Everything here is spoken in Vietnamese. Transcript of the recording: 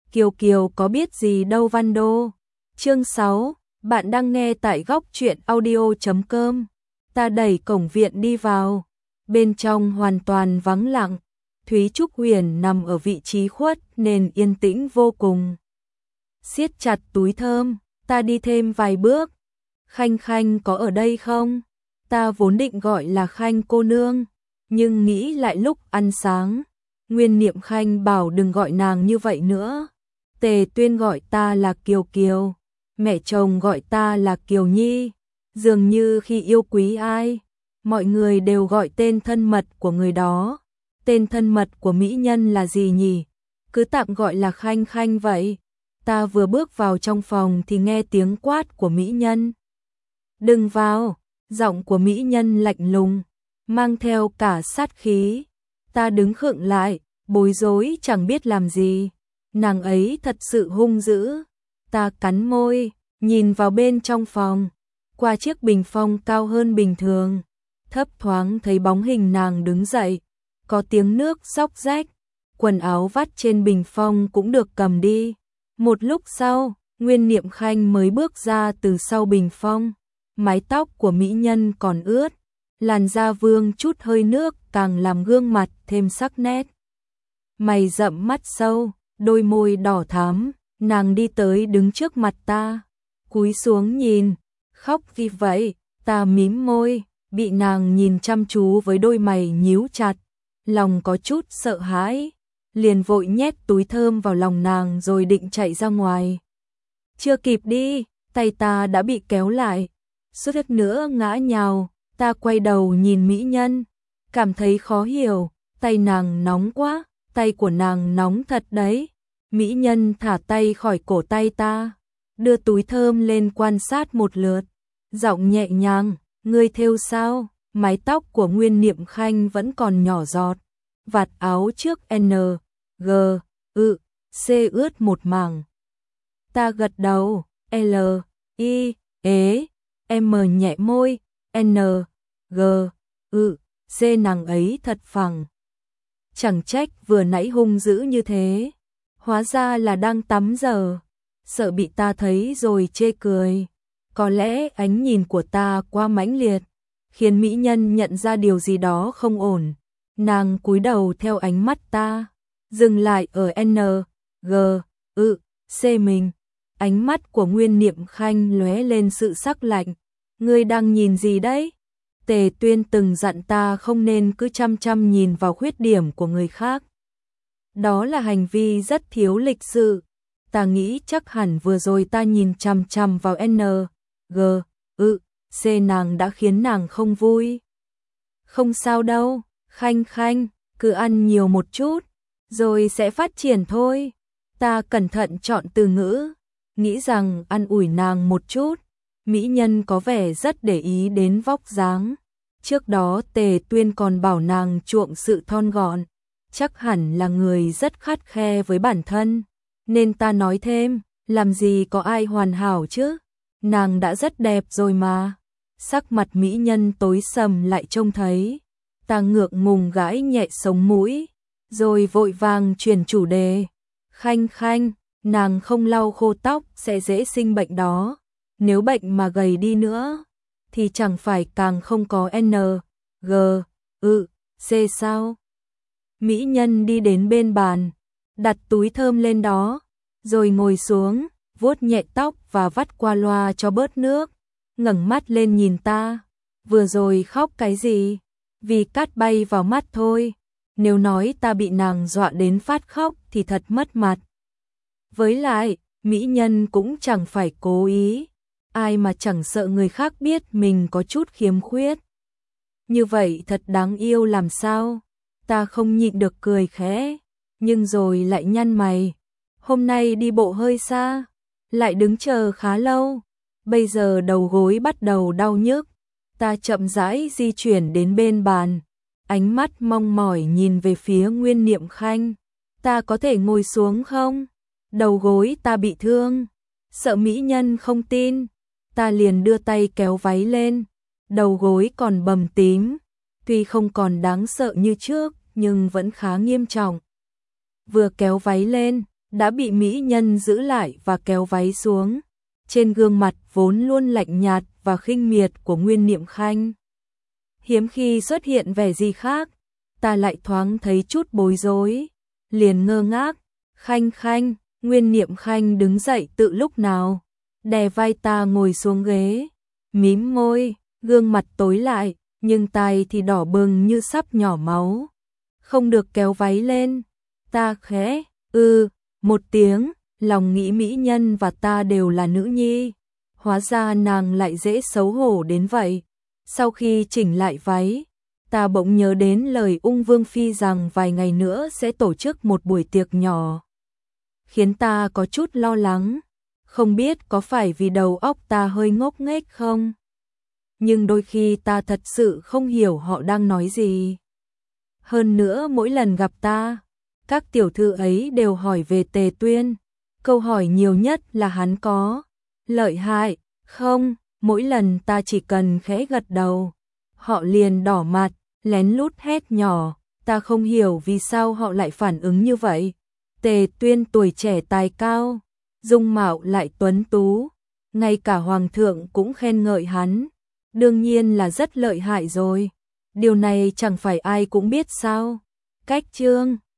Kiều Kiều có biết gì đâu Văn Đô. Chương 6, bạn đang nghe tại góc truyện audio.com. Ta đẩy cổng viện đi vào. Bên trong hoàn toàn vắng lặng. Thúy Trúc Huyền nằm ở vị trí khuất nên yên tĩnh vô cùng. Siết chặt túi thơm, ta đi thêm vài bước. Khanh Khanh có ở đây không? Ta vốn định gọi là Khanh cô nương, nhưng nghĩ lại lúc ăn sáng. Nguyên Niệm Khanh bảo đừng gọi nàng như vậy nữa. Tề Tuyên gọi ta là Kiều Kiều, mẹ chồng gọi ta là Kiều Nhi. Dường như khi yêu quý ai, mọi người đều gọi tên thân mật của người đó. Tên thân mật của mỹ nhân là gì nhỉ? Cứ tạm gọi là Khanh Khanh vậy. Ta vừa bước vào trong phòng thì nghe tiếng quát của mỹ nhân. Đừng vào, giọng của mỹ nhân lạnh lùng, mang theo cả sát khí. Ta đứng khựng lại, bối rối chẳng biết làm gì. Nàng ấy thật sự hung dữ. Ta cắn môi, nhìn vào bên trong phòng. Qua chiếc bình phong cao hơn bình thường, thấp thoáng thấy bóng hình nàng đứng dậy. Có tiếng nước xóc rách, quần áo vắt trên bình phong cũng được cầm đi. Một lúc sau, Nguyên Niệm Khanh mới bước ra từ sau bình phong. Mái tóc của mỹ nhân còn ướt, làn da vương chút hơi nước càng làm gương mặt thêm sắc nét. Mày rậm mắt sâu, đôi môi đỏ thắm, nàng đi tới đứng trước mặt ta, cúi xuống nhìn, khóc gì vậy? Ta mím môi, bị nàng nhìn chăm chú với đôi mày nhíu chặt, lòng có chút sợ hãi, liền vội nhét túi thơm vào lòng nàng rồi định chạy ra ngoài. Chưa kịp đi, tay ta đã bị kéo lại, suýt nữa ngã nhào. Ta quay đầu nhìn mỹ nhân, cảm thấy khó hiểu, tay nàng nóng quá, tay của nàng nóng thật đấy. Mỹ nhân thả tay khỏi cổ tay ta, đưa túi thơm lên quan sát một lượt, giọng nhẹ nhàng, ngươi thêu sao? Mái tóc của Nguyên Niệm Khanh vẫn còn nhỏ giọt, vạt áo trước N, G, C ướt một mảng. Ta gật đầu, L, I, ế, M nhẹ môi, N, G, C nàng ấy thật phẳng. Chẳng trách vừa nãy hung dữ như thế, hóa ra là đang tắm giờ, sợ bị ta thấy rồi chê cười. Có lẽ ánh nhìn của ta quá mãnh liệt, khiến mỹ nhân nhận ra điều gì đó không ổn. Nàng cúi đầu theo ánh mắt ta, dừng lại ở N, G, C mình. Ánh mắt của Nguyên Niệm Khanh lóe lên sự sắc lạnh. Ngươi đang nhìn gì đấy? Tề Tuyên từng dặn ta không nên cứ chăm chăm nhìn vào khuyết điểm của người khác. Đó là hành vi rất thiếu lịch sự. Ta nghĩ chắc hẳn vừa rồi ta nhìn chăm chăm vào N, G, C nàng đã khiến nàng không vui. Không sao đâu, Khanh Khanh, cứ ăn nhiều một chút, rồi sẽ phát triển thôi. Ta cẩn thận chọn từ ngữ, nghĩ rằng ăn ủi nàng một chút. Mỹ nhân có vẻ rất để ý đến vóc dáng. Trước đó Tề Tuyên còn bảo nàng chuộng sự thon gọn, chắc hẳn là người rất khắt khe với bản thân. Nên ta nói thêm, làm gì có ai hoàn hảo chứ? Nàng đã rất đẹp rồi mà. Sắc mặt mỹ nhân tối sầm lại trông thấy. Ta ngượng ngùng gãi nhẹ sống mũi, rồi vội vàng chuyển chủ đề. Khanh Khanh, nàng không lau khô tóc sẽ dễ sinh bệnh đó. Nếu bệnh mà gầy đi nữa, thì chẳng phải càng không có N, G, C sao? Mỹ nhân đi đến bên bàn, đặt túi thơm lên đó, rồi ngồi xuống, vuốt nhẹ tóc và vắt qua loa cho bớt nước, ngẩng mắt lên nhìn ta. Vừa rồi khóc cái gì? Vì cát bay vào mắt thôi. Nếu nói ta bị nàng dọa đến phát khóc thì thật mất mặt. Với lại, mỹ nhân cũng chẳng phải cố ý. Ai mà chẳng sợ người khác biết mình có chút khiếm khuyết. Như vậy thật đáng yêu làm sao? Ta không nhịn được cười khẽ, nhưng rồi lại nhăn mày. Hôm nay đi bộ hơi xa, lại đứng chờ khá lâu. Bây giờ đầu gối bắt đầu đau nhức. Ta chậm rãi di chuyển đến bên bàn, ánh mắt mong mỏi nhìn về phía Nguyên Niệm Khanh. Ta có thể ngồi xuống không? Đầu gối ta bị thương. Sợ mỹ nhân không tin, ta liền đưa tay kéo váy lên. Đầu gối còn bầm tím, tuy không còn đáng sợ như trước nhưng vẫn khá nghiêm trọng. Vừa kéo váy lên, đã bị mỹ nhân giữ lại và kéo váy xuống. Trên gương mặt vốn luôn lạnh nhạt và khinh miệt của Nguyên Niệm Khanh, hiếm khi xuất hiện vẻ gì khác, ta lại thoáng thấy chút bối rối, liền ngơ ngác. Khanh Khanh, Nguyên Niệm Khanh đứng dậy tự lúc nào, đè vai ta ngồi xuống ghế, mím môi, gương mặt tối lại, nhưng tai thì đỏ bừng như sắp nhỏ máu. Không được kéo váy lên. Ta khẽ, một tiếng, lòng nghĩ mỹ nhân và ta đều là nữ nhi. Hóa ra nàng lại dễ xấu hổ đến vậy. Sau khi chỉnh lại váy, ta bỗng nhớ đến lời Ung Vương Phi rằng vài ngày nữa sẽ tổ chức một buổi tiệc nhỏ, khiến ta có chút lo lắng. Không biết có phải vì đầu óc ta hơi ngốc nghếch không? Nhưng đôi khi ta thật sự không hiểu họ đang nói gì. Hơn nữa mỗi lần gặp ta, các tiểu thư ấy đều hỏi về Tề Tuyên. Câu hỏi nhiều nhất là hắn có lợi hại không? Mỗi lần ta chỉ cần khẽ gật đầu, họ liền đỏ mặt, lén lút hét nhỏ. Ta không hiểu vì sao họ lại phản ứng như vậy. Tề Tuyên tuổi trẻ tài cao, dung mạo lại tuấn tú, ngay cả hoàng thượng cũng khen ngợi hắn, đương nhiên là rất lợi hại rồi. Điều này chẳng phải ai cũng biết sao? Cách chương